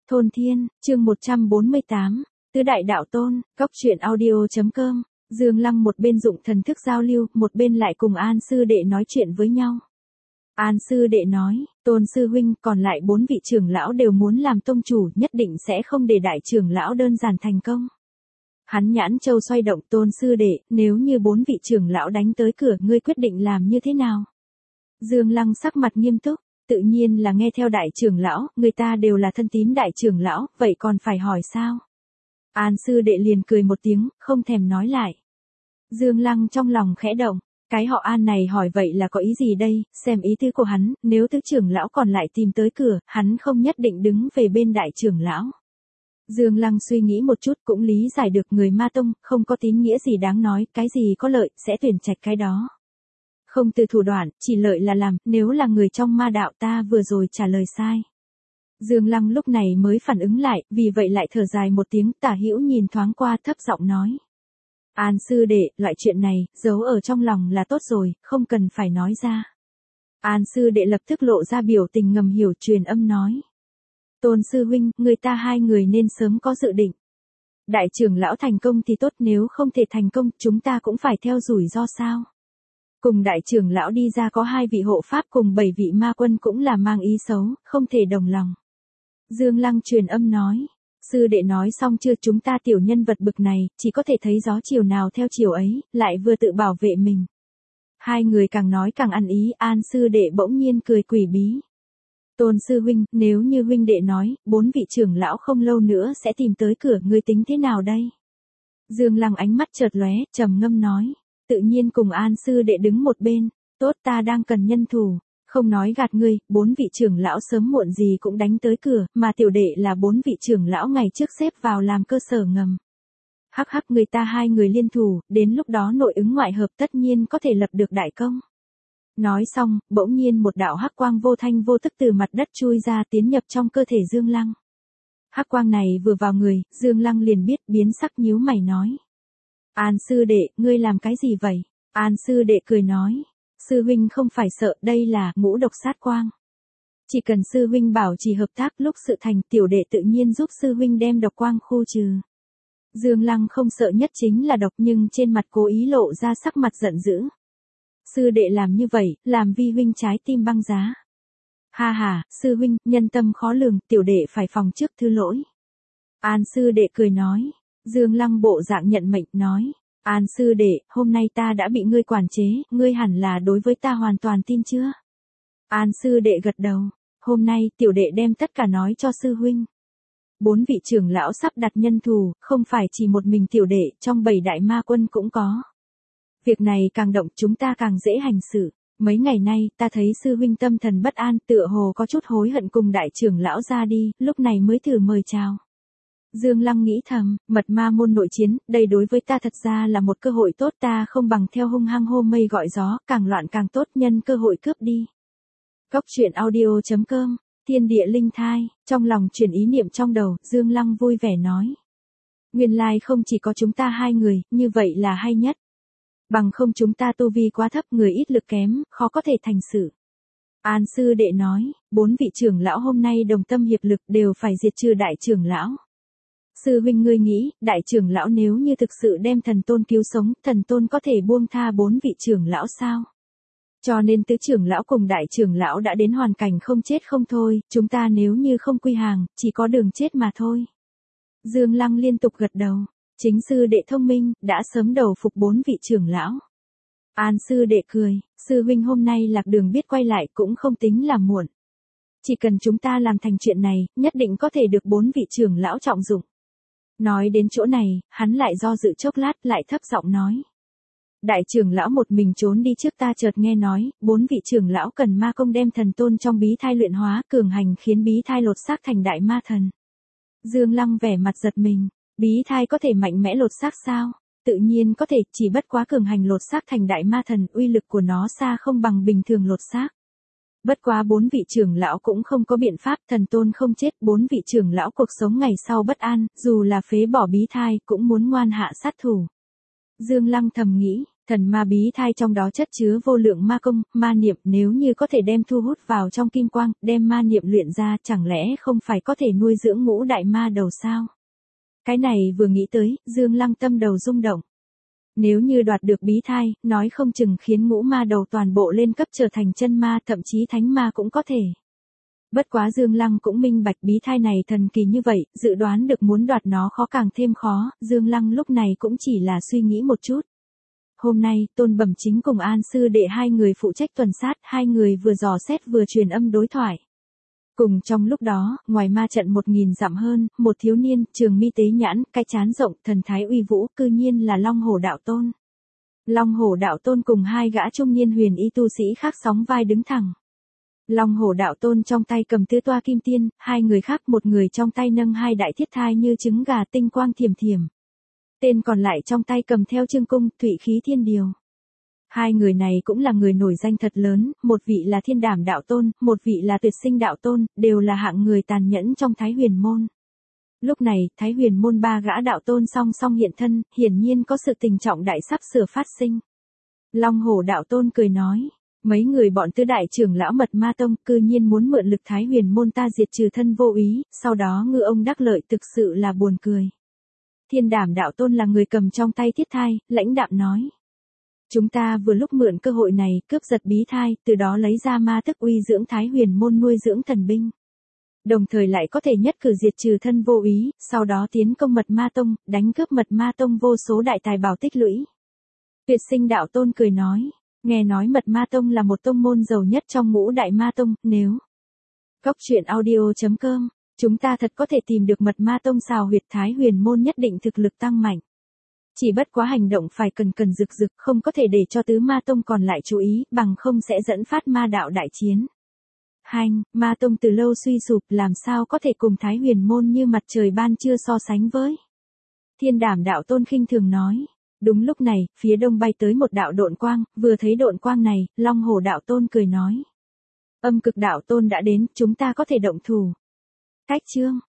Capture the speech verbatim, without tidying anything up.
Thôn Thiên, chương một trăm bốn mươi tám, Tứ Đại Đạo Tôn, Cóc Truyện Audio.com, Dương Lăng một bên dụng thần thức giao lưu, một bên lại cùng An Sư Đệ nói chuyện với nhau. An Sư Đệ nói, Tôn Sư Huynh, còn lại bốn vị trưởng lão đều muốn làm tông chủ, nhất định sẽ không để đại trưởng lão đơn giản thành công. Hắn nhãn châu xoay động, Tôn Sư Đệ, nếu như bốn vị trưởng lão đánh tới cửa, ngươi quyết định làm như thế nào? Dương Lăng sắc mặt nghiêm túc, tự nhiên là nghe theo đại trưởng lão, người ta đều là thân tín đại trưởng lão, vậy còn phải hỏi sao? An Sư Đệ liền cười một tiếng, không thèm nói lại. Dương Lăng trong lòng khẽ động, cái họ An này hỏi vậy là có ý gì đây, xem ý tứ của hắn, nếu tứ trưởng lão còn lại tìm tới cửa, hắn không nhất định đứng về bên đại trưởng lão. Dương Lăng suy nghĩ một chút cũng lý giải được người Ma Tông, không có tín nghĩa gì đáng nói, cái gì có lợi, sẽ tuyển trạch cái đó. Không từ thủ đoạn, chỉ lợi là làm, nếu là người trong ma đạo ta vừa rồi trả lời sai. Dương Lăng lúc này mới phản ứng lại, vì vậy lại thở dài một tiếng, Tả Hữu nhìn thoáng qua thấp giọng nói. An Sư Đệ, loại chuyện này, giấu ở trong lòng là tốt rồi, không cần phải nói ra. An Sư Đệ lập tức lộ ra biểu tình ngầm hiểu, truyền âm nói. Tôn Sư Huynh, người ta hai người nên sớm có dự định. Đại trưởng lão thành công thì tốt, nếu không thể thành công, chúng ta cũng phải theo rủi ro sao. Cùng đại trưởng lão đi ra có hai vị hộ pháp cùng bảy vị ma quân cũng là mang ý xấu, không thể đồng lòng. Dương Lăng truyền âm nói. Sư Đệ nói xong chưa, chúng ta tiểu nhân vật bực này, chỉ có thể thấy gió chiều nào theo chiều ấy, lại vừa tự bảo vệ mình. Hai người càng nói càng ăn ý, An Sư Đệ bỗng nhiên cười quỷ bí. Tôn Sư Huynh, nếu như huynh đệ nói, bốn vị trưởng lão không lâu nữa sẽ tìm tới cửa, ngươi tính thế nào đây? Dương Lăng ánh mắt chợt lóe, trầm ngâm nói. Tự nhiên cùng An Sư Đệ đứng một bên, tốt, ta đang cần nhân thủ, không nói gạt ngươi, bốn vị trưởng lão sớm muộn gì cũng đánh tới cửa, mà tiểu đệ là bốn vị trưởng lão ngày trước xếp vào làm cơ sở ngầm. Hắc hắc, người ta hai người liên thủ, đến lúc đó nội ứng ngoại hợp tất nhiên có thể lập được đại công. Nói xong, bỗng nhiên một đạo hắc quang vô thanh vô tức từ mặt đất chui ra tiến nhập trong cơ thể Dương Lăng. Hắc quang này vừa vào người, Dương Lăng liền biết, biến sắc nhíu mày nói. An Sư Đệ, ngươi làm cái gì vậy? An Sư Đệ cười nói. Sư huynh không phải sợ, đây là ngũ độc sát quang. Chỉ cần sư huynh bảo trì hợp tác, lúc sự thành, tiểu đệ tự nhiên giúp sư huynh đem độc quang khu trừ. Dương Lăng không sợ nhất chính là độc, nhưng trên mặt cố ý lộ ra sắc mặt giận dữ. Sư đệ làm như vậy, làm vi huynh trái tim băng giá. Ha ha, sư huynh, nhân tâm khó lường, tiểu đệ phải phòng trước thứ lỗi. An Sư Đệ cười nói. Dương Lăng bộ dạng nhận mệnh, nói. An Sư Đệ, hôm nay ta đã bị ngươi quản chế, ngươi hẳn là đối với ta hoàn toàn tin chưa? An Sư Đệ gật đầu. Hôm nay, tiểu đệ đem tất cả nói cho sư huynh. Bốn vị trưởng lão sắp đặt nhân thủ, không phải chỉ một mình tiểu đệ, trong bảy đại ma quân cũng có. Việc này càng động chúng ta càng dễ hành xử. Mấy ngày nay, ta thấy sư huynh tâm thần bất an, tựa hồ có chút hối hận cùng đại trưởng lão ra đi, lúc này mới thử mời chào. Dương Lăng nghĩ thầm, mật ma môn nội chiến, đây đối với ta thật ra là một cơ hội tốt, ta không bằng theo hung hăng hô mây gọi gió, càng loạn càng tốt, nhân cơ hội cướp đi. Cóc Truyện Audio.com, Thiên Địa Linh Thai, trong lòng chuyển ý niệm trong đầu, Dương Lăng vui vẻ nói. Nguyên lai không chỉ có chúng ta hai người, như vậy là hay nhất. Bằng không chúng ta tu vi quá thấp, người ít lực kém, khó có thể thành sự. An Sư Đệ nói, bốn vị trưởng lão hôm nay đồng tâm hiệp lực đều phải diệt trừ đại trưởng lão. Sư huynh ngươi nghĩ, đại trưởng lão nếu như thực sự đem thần tôn cứu sống, thần tôn có thể buông tha bốn vị trưởng lão sao? Cho nên tứ trưởng lão cùng đại trưởng lão đã đến hoàn cảnh không chết không thôi, chúng ta nếu như không quy hàng, chỉ có đường chết mà thôi. Dương Lăng liên tục gật đầu, chính Sư Đệ thông minh, đã sớm đầu phục bốn vị trưởng lão. An Sư Đệ cười, sư huynh hôm nay lạc đường biết quay lại cũng không tính là muộn. Chỉ cần chúng ta làm thành chuyện này, nhất định có thể được bốn vị trưởng lão trọng dụng. Nói đến chỗ này, hắn lại do dự chốc lát, lại thấp giọng nói. Đại trưởng lão một mình trốn đi trước, ta chợt nghe nói, bốn vị trưởng lão cần ma công đem thần tôn trong bí thai luyện hóa, cường hành khiến bí thai lột xác thành đại ma thần. Dương Lăng vẻ mặt giật mình, bí thai có thể mạnh mẽ lột xác sao? Tự nhiên có thể, chỉ bất quá cường hành lột xác thành đại ma thần, uy lực của nó xa không bằng bình thường lột xác. Bất quá bốn vị trưởng lão cũng không có biện pháp, thần tôn không chết, bốn vị trưởng lão cuộc sống ngày sau bất an, dù là phế bỏ bí thai cũng muốn ngoan hạ sát thủ. Dương Lăng thầm nghĩ, Thần ma bí thai trong đó chất chứa vô lượng ma công, ma niệm, nếu như có thể đem thu hút vào trong kim quang, đem ma niệm luyện ra, chẳng lẽ không phải có thể nuôi dưỡng ngũ đại ma đầu sao? Cái này vừa nghĩ tới, Dương Lăng tâm đầu rung động. Nếu như đoạt được bí thai, nói không chừng khiến ngũ ma đầu toàn bộ lên cấp trở thành chân ma, thậm chí thánh ma cũng có thể. Bất quá Dương Lăng cũng minh bạch bí thai này thần kỳ như vậy, dự đoán được muốn đoạt nó khó càng thêm khó, Dương Lăng lúc này cũng chỉ là suy nghĩ một chút. Hôm nay, Tôn Bẩm Chính cùng An Sư Đệ hai người phụ trách tuần sát, hai người vừa dò xét vừa truyền âm đối thoại. Cùng trong lúc đó, ngoài ma trận một nghìn dặm hơn, một thiếu niên, trường mi tế nhãn, cái trán rộng, thần thái uy vũ, cư nhiên là Long Hổ Đạo Tôn. Long Hổ Đạo Tôn cùng hai gã trung niên huyền y tu sĩ khác sóng vai đứng thẳng. Long Hổ Đạo Tôn trong tay cầm tứ toa kim tiên, hai người khác một người trong tay nâng hai đại thiết thai như trứng gà tinh quang thiểm thiểm. Tên còn lại trong tay cầm theo chương cung, thụy khí thiên điều. Hai người này cũng là người nổi danh thật lớn, một vị là Thiên Đảm Đạo Tôn, một vị là Tuyệt Sinh Đạo Tôn, đều là hạng người tàn nhẫn trong Thái Huyền Môn. Lúc này, Thái Huyền Môn ba gã đạo tôn song song hiện thân, hiển nhiên có sự tình trọng đại sắp sửa phát sinh. Long Hổ Đạo Tôn cười nói, mấy người bọn tứ đại trưởng lão Mật Ma Tông cư nhiên muốn mượn lực Thái Huyền Môn ta diệt trừ thân vô ý, sau đó ngư ông đắc lợi, thực sự là buồn cười. Thiên Đảm Đạo Tôn là người cầm trong tay thiết thai, lãnh đạm nói. Chúng ta vừa lúc mượn cơ hội này, cướp giật bí thai, từ đó lấy ra ma thức uy dưỡng Thái Huyền Môn nuôi dưỡng thần binh. Đồng thời lại có thể nhất cử diệt trừ thân vô ý, sau đó tiến công Mật Ma Tông, đánh cướp Mật Ma Tông vô số đại tài bảo tích lũy. Tuyệt Sinh Đạo Tôn cười nói, nghe nói Mật Ma Tông là một tông môn giàu nhất trong ngũ đại ma tông, nếu Cốc truyện audio chấm com, chúng ta thật có thể tìm được Mật Ma Tông xào huyệt Thái Huyền Môn nhất định thực lực tăng mạnh. Chỉ bất quá hành động phải cần cần rực rực, không có thể để cho tứ ma tông còn lại chú ý, bằng không sẽ dẫn phát ma đạo đại chiến. Hành, ma tông từ lâu suy sụp, làm sao có thể cùng Thái Huyền Môn như mặt trời ban trưa so sánh với. Thiên Đảm Đạo Tôn khinh thường nói. Đúng lúc này, phía đông bay tới một đạo độn quang, vừa thấy độn quang này, Long Hổ Đạo Tôn cười nói. Âm Cực Đạo Tôn đã đến, chúng ta có thể động thủ. Cách chương.